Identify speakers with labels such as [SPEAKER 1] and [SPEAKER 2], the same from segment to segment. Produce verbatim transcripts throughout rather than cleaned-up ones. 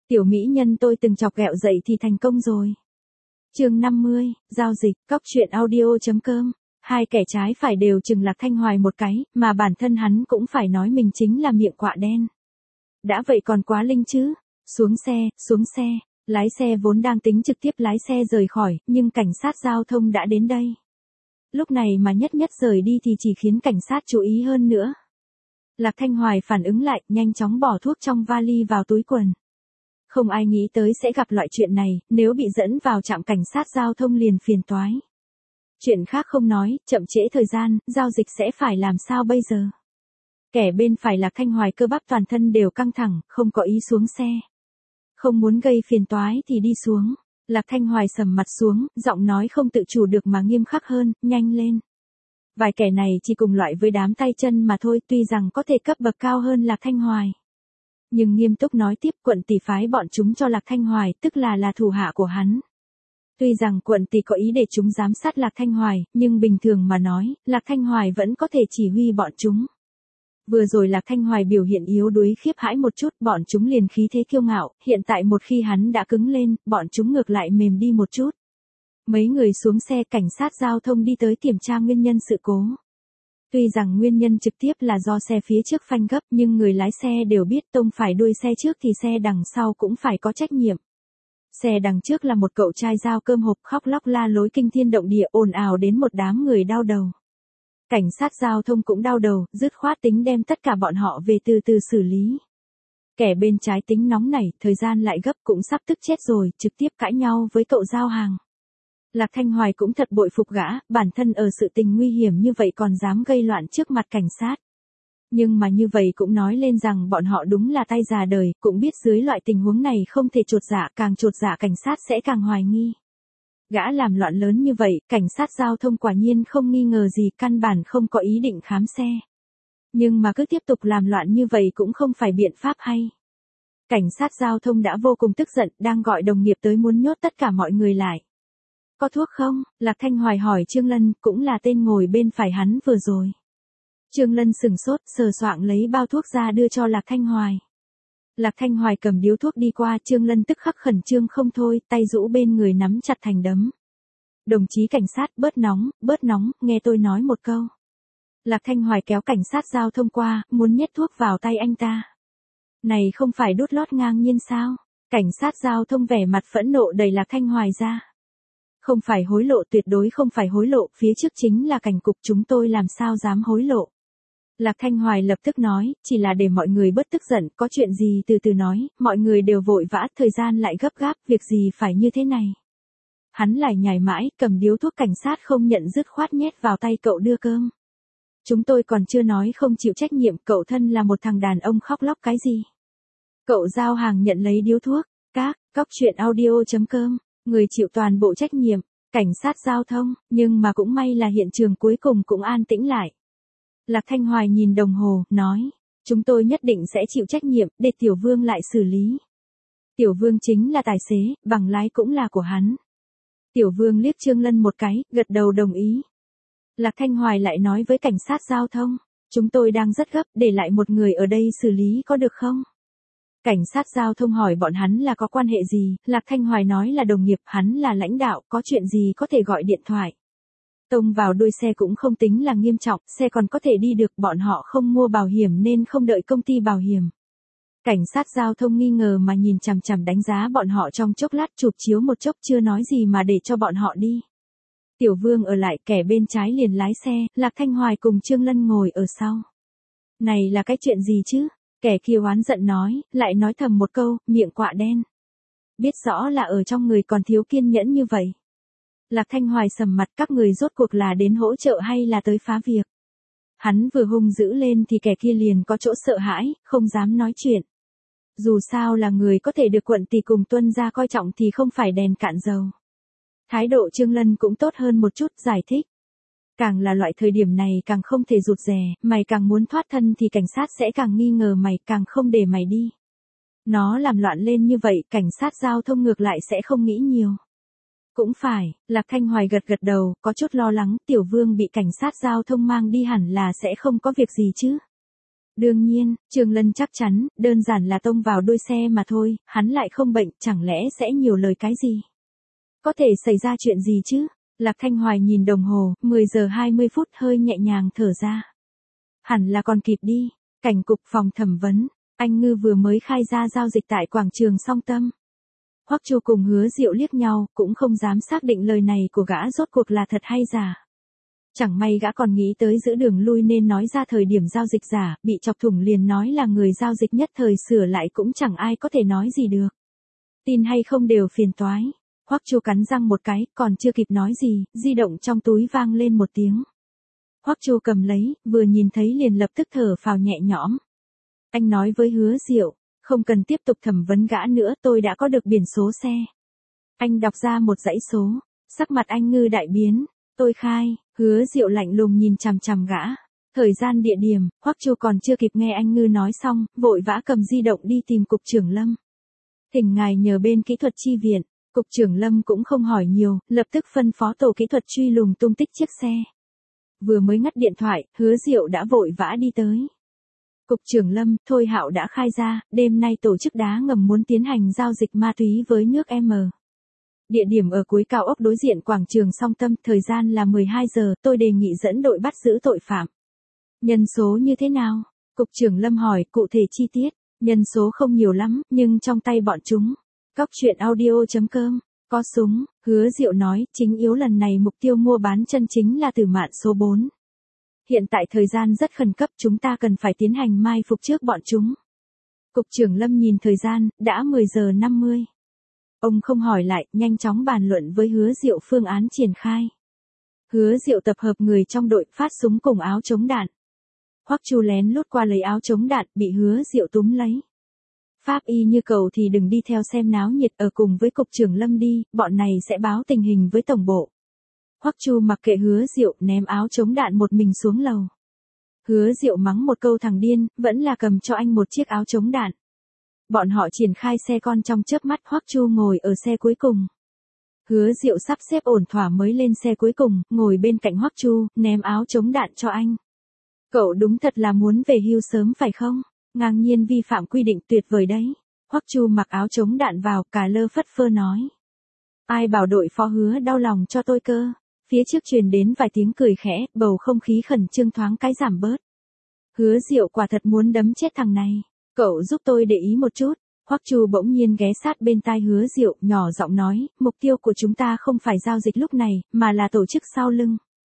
[SPEAKER 1] Tiểu mỹ nhân tôi từng chọc ghẹo dậy thì thành công rồi. Chương năm mươi, giao dịch, cóc truyện audio.com. Hai kẻ trái phải đều chừng Lạc Thanh Hoài một cái, mà bản thân hắn cũng phải nói mình chính là miệng quạ đen. Đã vậy còn quá linh chứ. Xuống xe, xuống xe. Lái xe vốn đang tính trực tiếp lái xe rời khỏi, nhưng cảnh sát giao thông đã đến đây. Lúc này mà nhất nhất rời đi thì chỉ khiến cảnh sát chú ý hơn nữa. Lạc Thanh Hoài phản ứng lại, nhanh chóng bỏ thuốc trong vali vào túi quần. Không ai nghĩ tới sẽ gặp loại chuyện này, nếu bị dẫn vào trạm cảnh sát giao thông liền phiền toái. Chuyện khác không nói, chậm trễ thời gian, giao dịch sẽ phải làm sao bây giờ? Kẻ bên phải Lạc Thanh Hoài cơ bắp toàn thân đều căng thẳng, không có ý xuống xe. Không muốn gây phiền toái thì đi xuống. Lạc Thanh Hoài sầm mặt xuống, giọng nói không tự chủ được mà nghiêm khắc hơn, nhanh lên. Vài kẻ này chỉ cùng loại với đám tay chân mà thôi, tuy rằng có thể cấp bậc cao hơn Lạc Thanh Hoài. Nhưng nghiêm túc nói tiếp, quận tỷ phái bọn chúng cho Lạc Thanh Hoài, tức là là thủ hạ của hắn. Tuy rằng quận tỷ có ý để chúng giám sát Lạc Thanh Hoài, nhưng bình thường mà nói, Lạc Thanh Hoài vẫn có thể chỉ huy bọn chúng. Vừa rồi Lạc Thanh Hoài biểu hiện yếu đuối khiếp hãi một chút, bọn chúng liền khí thế kiêu ngạo, hiện tại một khi hắn đã cứng lên, bọn chúng ngược lại mềm đi một chút. Mấy người xuống xe, cảnh sát giao thông đi tới kiểm tra nguyên nhân sự cố. Tuy rằng nguyên nhân trực tiếp là do xe phía trước phanh gấp, nhưng người lái xe đều biết tông phải đuôi xe trước thì xe đằng sau cũng phải có trách nhiệm. Xe đằng trước là một cậu trai giao cơm hộp khóc lóc la lối kinh thiên động địa, ồn ào đến một đám người đau đầu. Cảnh sát giao thông cũng đau đầu, dứt khoát tính đem tất cả bọn họ về từ từ xử lý. Kẻ bên trái tính nóng nảy, thời gian lại gấp cũng sắp tức chết rồi, trực tiếp cãi nhau với cậu giao hàng. Lạc Thanh Hoài cũng thật bội phục gã, bản thân ở sự tình nguy hiểm như vậy còn dám gây loạn trước mặt cảnh sát. Nhưng mà như vậy cũng nói lên rằng bọn họ đúng là tay già đời, cũng biết dưới loại tình huống này không thể chột dạ, càng chột dạ cảnh sát sẽ càng hoài nghi. Gã làm loạn lớn như vậy, cảnh sát giao thông quả nhiên không nghi ngờ gì, căn bản không có ý định khám xe. Nhưng mà cứ tiếp tục làm loạn như vậy cũng không phải biện pháp hay. Cảnh sát giao thông đã vô cùng tức giận, đang gọi đồng nghiệp tới muốn nhốt tất cả mọi người lại. Có thuốc không? Lạc Thanh Hoài hỏi Trương Lân, cũng là tên ngồi bên phải hắn vừa rồi. Trương Lân sừng sốt, sờ soạng lấy bao thuốc ra đưa cho Lạc Thanh Hoài. Lạc Thanh Hoài cầm điếu thuốc đi qua, Trương Lân tức khắc khẩn trương không thôi, tay rũ bên người nắm chặt thành đấm. Đồng chí cảnh sát, bớt nóng, bớt nóng, nghe tôi nói một câu. Lạc Thanh Hoài kéo cảnh sát giao thông qua, muốn nhét thuốc vào tay anh ta. Này không phải đút lót ngang nhiên sao? Cảnh sát giao thông vẻ mặt phẫn nộ đẩy Lạc Thanh Hoài ra. Không phải hối lộ, tuyệt đối không phải hối lộ, phía trước chính là cảnh cục, chúng tôi làm sao dám hối lộ. Lạc Thanh Hoài lập tức nói, chỉ là để mọi người bớt tức giận, có chuyện gì từ từ nói, mọi người đều vội vã, thời gian lại gấp gáp, việc gì phải như thế này. Hắn lại nhảy mãi, cầm điếu thuốc cảnh sát không nhận dứt khoát nhét vào tay cậu đưa cơm. Chúng tôi còn chưa nói không chịu trách nhiệm, cậu thân là một thằng đàn ông khóc lóc cái gì. Cậu giao hàng nhận lấy điếu thuốc, các, cóc truyện audio.com, người chịu toàn bộ trách nhiệm, cảnh sát giao thông, nhưng mà cũng may là hiện trường cuối cùng cũng an tĩnh lại. Lạc Thanh Hoài nhìn đồng hồ, nói, chúng tôi nhất định sẽ chịu trách nhiệm, để Tiểu Vương lại xử lý. Tiểu Vương chính là tài xế, bằng lái cũng là của hắn. Tiểu Vương liếc Trương Lân một cái, gật đầu đồng ý. Lạc Thanh Hoài lại nói với cảnh sát giao thông, chúng tôi đang rất gấp, để lại một người ở đây xử lý có được không? Cảnh sát giao thông hỏi bọn hắn là có quan hệ gì, Lạc Thanh Hoài nói là đồng nghiệp, hắn là lãnh đạo, có chuyện gì có thể gọi điện thoại. Tông vào đuôi xe cũng không tính là nghiêm trọng, xe còn có thể đi được, bọn họ không mua bảo hiểm nên không đợi công ty bảo hiểm. Cảnh sát giao thông nghi ngờ mà nhìn chằm chằm đánh giá bọn họ trong chốc lát, chụp chiếu một chốc chưa nói gì mà để cho bọn họ đi. Tiểu Vương ở lại, kẻ bên trái liền lái xe, Lạc Thanh Hoài cùng Trương Lân ngồi ở sau. Này là cái chuyện gì chứ? Kẻ kia oán giận nói, lại nói thầm một câu, miệng quạ đen. Biết rõ là ở trong người còn thiếu kiên nhẫn như vậy. Lạc Thanh Hoài sầm mặt, các người rốt cuộc là đến hỗ trợ hay là tới phá việc. Hắn vừa hung dữ lên thì kẻ kia liền có chỗ sợ hãi, không dám nói chuyện. Dù sao là người có thể được quận tỷ cùng tuân gia coi trọng thì không phải đèn cạn dầu. Thái độ Trương Lân cũng tốt hơn một chút, giải thích. Càng là loại thời điểm này càng không thể rụt rè, mày càng muốn thoát thân thì cảnh sát sẽ càng nghi ngờ mày, càng không để mày đi. Nó làm loạn lên như vậy, cảnh sát giao thông ngược lại sẽ không nghĩ nhiều. Cũng phải, Lạc Thanh Hoài gật gật đầu, có chút lo lắng, Tiểu Vương bị cảnh sát giao thông mang đi hẳn là sẽ không có việc gì chứ. Đương nhiên, Trương Lân chắc chắn, đơn giản là tông vào đuôi xe mà thôi, hắn lại không bệnh, chẳng lẽ sẽ nhiều lời cái gì? Có thể xảy ra chuyện gì chứ? Lạc Thanh Hoài nhìn đồng hồ, mười giờ hai mươi phút hơi nhẹ nhàng thở ra. Hẳn là còn kịp đi, cảnh cục phòng thẩm vấn, anh Ngư vừa mới khai ra giao dịch tại quảng trường Song Tâm. Hoắc Chu cùng Hứa Diệu liếc nhau, cũng không dám xác định lời này của gã rốt cuộc là thật hay giả. Chẳng may gã còn nghĩ tới giữ đường lui nên nói ra thời điểm giao dịch giả, bị chọc thủng liền nói là người giao dịch nhất thời sửa lại cũng chẳng ai có thể nói gì được. Tin hay không đều phiền toái. Hoắc Chu cắn răng một cái, còn chưa kịp nói gì, di động trong túi vang lên một tiếng. Hoắc Chu cầm lấy, vừa nhìn thấy liền lập tức thở phào nhẹ nhõm. Anh nói với Hứa Diệu, không cần tiếp tục thẩm vấn gã nữa, tôi đã có được biển số xe. Anh đọc ra một dãy số, sắc mặt anh Ngư đại biến, tôi khai. Hứa Diệu lạnh lùng nhìn chằm chằm gã. Thời gian địa điểm, Hoắc Chu còn chưa kịp nghe anh Ngư nói xong, vội vã cầm di động đi tìm cục trưởng Lâm. Thỉnh ngài nhờ bên kỹ thuật chi viện. Cục trưởng Lâm cũng không hỏi nhiều, lập tức phân phó tổ kỹ thuật truy lùng tung tích chiếc xe. Vừa mới ngắt điện thoại, Hứa Diệu đã vội vã đi tới. Cục trưởng Lâm, Thôi Hạo đã khai ra, đêm nay tổ chức đá ngầm muốn tiến hành giao dịch ma túy với nước M. Địa điểm ở cuối cao ốc đối diện quảng trường Song Tâm, thời gian là mười hai giờ, tôi đề nghị dẫn đội bắt giữ tội phạm. Nhân số như thế nào? Cục trưởng Lâm hỏi, cụ thể chi tiết, nhân số không nhiều lắm, nhưng trong tay bọn chúng. Cóc truyện audio chấm com, có súng, Hứa Diệu nói, chính yếu lần này mục tiêu mua bán chân chính là Tử Mạn số bốn. Hiện tại thời gian rất khẩn cấp, chúng ta cần phải tiến hành mai phục trước bọn chúng. Cục trưởng Lâm nhìn thời gian, đã mười giờ năm mươi. Ông không hỏi lại, nhanh chóng bàn luận với Hứa Diệu phương án triển khai. Hứa Diệu tập hợp người trong đội, phát súng cùng áo chống đạn. Hoắc Chu lén lút qua lấy áo chống đạn, bị Hứa Diệu túm lấy. Pháp y như cầu thì đừng đi theo xem náo nhiệt, ở cùng với cục trưởng Lâm đi, bọn này sẽ báo tình hình với tổng bộ. Hoắc Chu mặc kệ Hứa Diệu, ném áo chống đạn một mình xuống lầu. Hứa Diệu mắng một câu thằng điên, vẫn là cầm cho anh một chiếc áo chống đạn. Bọn họ triển khai xe con trong chớp mắt, Hoắc Chu ngồi ở xe cuối cùng. Hứa Diệu sắp xếp ổn thỏa mới lên xe cuối cùng, ngồi bên cạnh Hoắc Chu, ném áo chống đạn cho anh. Cậu đúng thật là muốn về hưu sớm phải không? Ngang nhiên vi phạm quy định, tuyệt vời đấy. Hoắc Chu mặc áo chống đạn vào, cà lơ phất phơ nói. Ai bảo đội phó Hứa đau lòng cho tôi cơ. Phía trước truyền đến vài tiếng cười khẽ, bầu không khí khẩn trương thoáng cái giảm bớt. Hứa Diệu quả thật muốn đấm chết thằng này. Cậu giúp tôi để ý một chút. Hoắc Chu bỗng nhiên ghé sát bên tai Hứa Diệu, nhỏ giọng nói, mục tiêu của chúng ta không phải giao dịch lúc này, mà là tổ chức sau lưng.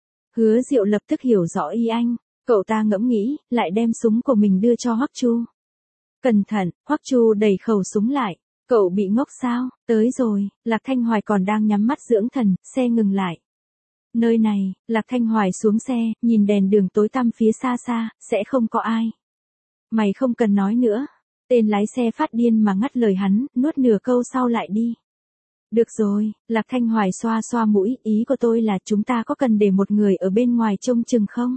[SPEAKER 1] Hứa Diệu lập tức hiểu rõ ý anh. Cậu ta ngẫm nghĩ, lại đem súng của mình đưa cho Hoắc Chu. Cẩn thận, Hoắc Chu đẩy khẩu súng lại. Cậu bị ngốc sao? Tới rồi, Lạc Thanh Hoài còn đang nhắm mắt dưỡng thần, xe ngừng lại. Nơi này, Lạc Thanh Hoài xuống xe, nhìn đèn đường tối tăm phía xa xa, sẽ không có ai. Mày không cần nói nữa. Tên lái xe phát điên mà ngắt lời hắn, nuốt nửa câu sau lại đi. Được rồi, Lạc Thanh Hoài xoa xoa mũi, ý của tôi là chúng ta có cần để một người ở bên ngoài trông chừng không?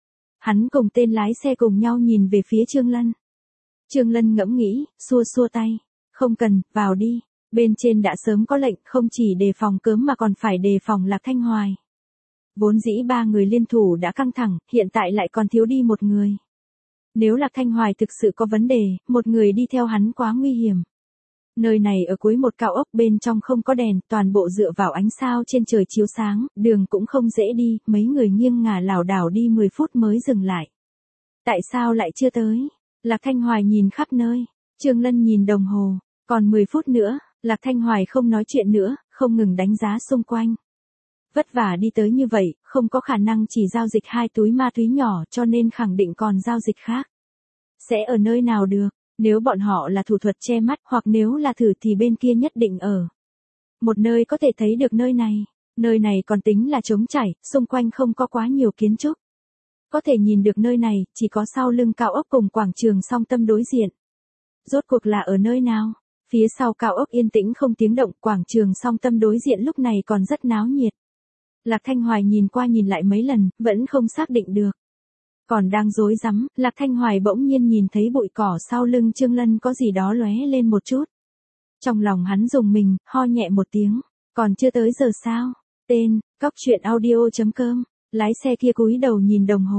[SPEAKER 1] Hắn cùng tên lái xe cùng nhau nhìn về phía Trương Lân. Trương Lân ngẫm nghĩ, xua xua tay. Không cần, vào đi. Bên trên đã sớm có lệnh, không chỉ đề phòng cớm mà còn phải đề phòng Lạc Thanh Hoài. Vốn dĩ ba người liên thủ đã căng thẳng, hiện tại lại còn thiếu đi một người. Nếu Lạc Thanh Hoài thực sự có vấn đề, một người đi theo hắn quá nguy hiểm. Nơi này ở cuối một cao ốc, bên trong không có đèn, toàn bộ dựa vào ánh sao trên trời chiếu sáng, đường cũng không dễ đi, mấy người nghiêng ngả lảo đảo đi mười phút mới dừng lại. Tại sao lại chưa tới? Lạc Thanh Hoài nhìn khắp nơi, Trương Lân nhìn đồng hồ, còn mười phút nữa, Lạc Thanh Hoài không nói chuyện nữa, không ngừng đánh giá xung quanh. Vất vả đi tới như vậy, không có khả năng chỉ giao dịch hai túi ma túy nhỏ, cho nên khẳng định còn giao dịch khác. Sẽ ở nơi nào được? Nếu bọn họ là thủ thuật che mắt, hoặc nếu là thử thì bên kia nhất định ở một nơi có thể thấy được nơi này. Nơi này còn tính là trống trải, xung quanh không có quá nhiều kiến trúc. Có thể nhìn được nơi này, chỉ có sau lưng cao ốc cùng quảng trường Song Tâm đối diện. Rốt cuộc là ở nơi nào? Phía sau cao ốc yên tĩnh không tiếng động, quảng trường Song Tâm đối diện lúc này còn rất náo nhiệt. Lạc Thanh Hoài nhìn qua nhìn lại mấy lần, vẫn không xác định được. Còn đang rối rắm, Lạc Thanh Hoài bỗng nhiên nhìn thấy bụi cỏ sau lưng Trương Lân có gì đó lóe lên một chút. Trong lòng hắn rùng mình, ho nhẹ một tiếng. Còn chưa tới giờ sao? Tên, cóc truyện audio chấm com. Lái xe kia cúi đầu nhìn đồng hồ.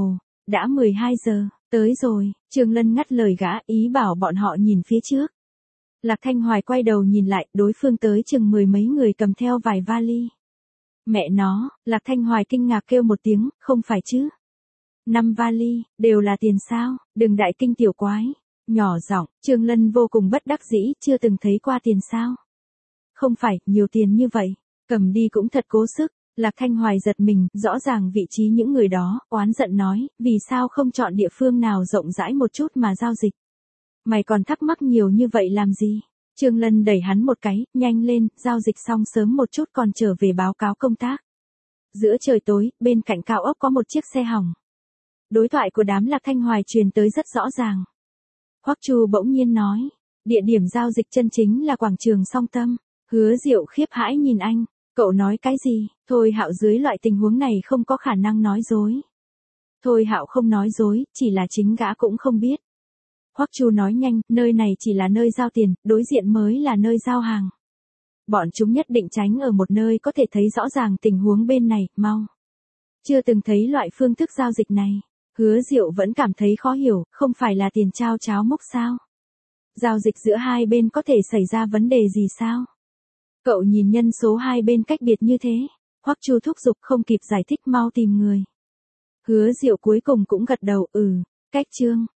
[SPEAKER 1] Đã mười hai giờ, tới rồi, Trương Lân ngắt lời gã, ý bảo bọn họ nhìn phía trước. Lạc Thanh Hoài quay đầu nhìn lại, đối phương tới chừng mười mấy người cầm theo vài vali. Mẹ nó, Lạc Thanh Hoài kinh ngạc kêu một tiếng, không phải chứ. Năm vali, đều là tiền sao, đừng đại kinh tiểu quái. Nhỏ giọng, Trương Lân vô cùng bất đắc dĩ, chưa từng thấy qua tiền sao. Không phải, nhiều tiền như vậy, cầm đi cũng thật cố sức. Lạc Thanh Hoài giật mình, rõ ràng vị trí những người đó, oán giận nói, vì sao không chọn địa phương nào rộng rãi một chút mà giao dịch. Mày còn thắc mắc nhiều như vậy làm gì? Trương Lân đẩy hắn một cái, nhanh lên, giao dịch xong sớm một chút còn trở về báo cáo công tác. Giữa trời tối, bên cạnh cao ốc có một chiếc xe hỏng. Đối thoại của đám Lạc Thanh Hoài truyền tới rất rõ ràng. Hoắc Chu bỗng nhiên nói, địa điểm giao dịch chân chính là quảng trường Song Tâm. Hứa Diệu khiếp hãi nhìn anh, cậu nói cái gì? Thôi Hạo dưới loại tình huống này không có khả năng nói dối. Thôi Hạo không nói dối, chỉ là chính gã cũng không biết. Hoắc Chu nói nhanh, nơi này chỉ là nơi giao tiền, đối diện mới là nơi giao hàng. Bọn chúng nhất định tránh ở một nơi có thể thấy rõ ràng tình huống bên này, mau. Chưa từng thấy loại phương thức giao dịch này. Hứa Diệu vẫn cảm thấy khó hiểu, không phải là tiền trao cháo mốc sao? Giao dịch giữa hai bên có thể xảy ra vấn đề gì sao? Cậu nhìn nhân số hai bên cách biệt như thế. Hoắc Chu thúc giục không kịp giải thích mau tìm người. Hứa Diệu cuối cùng cũng gật đầu, ừ, cách Trương.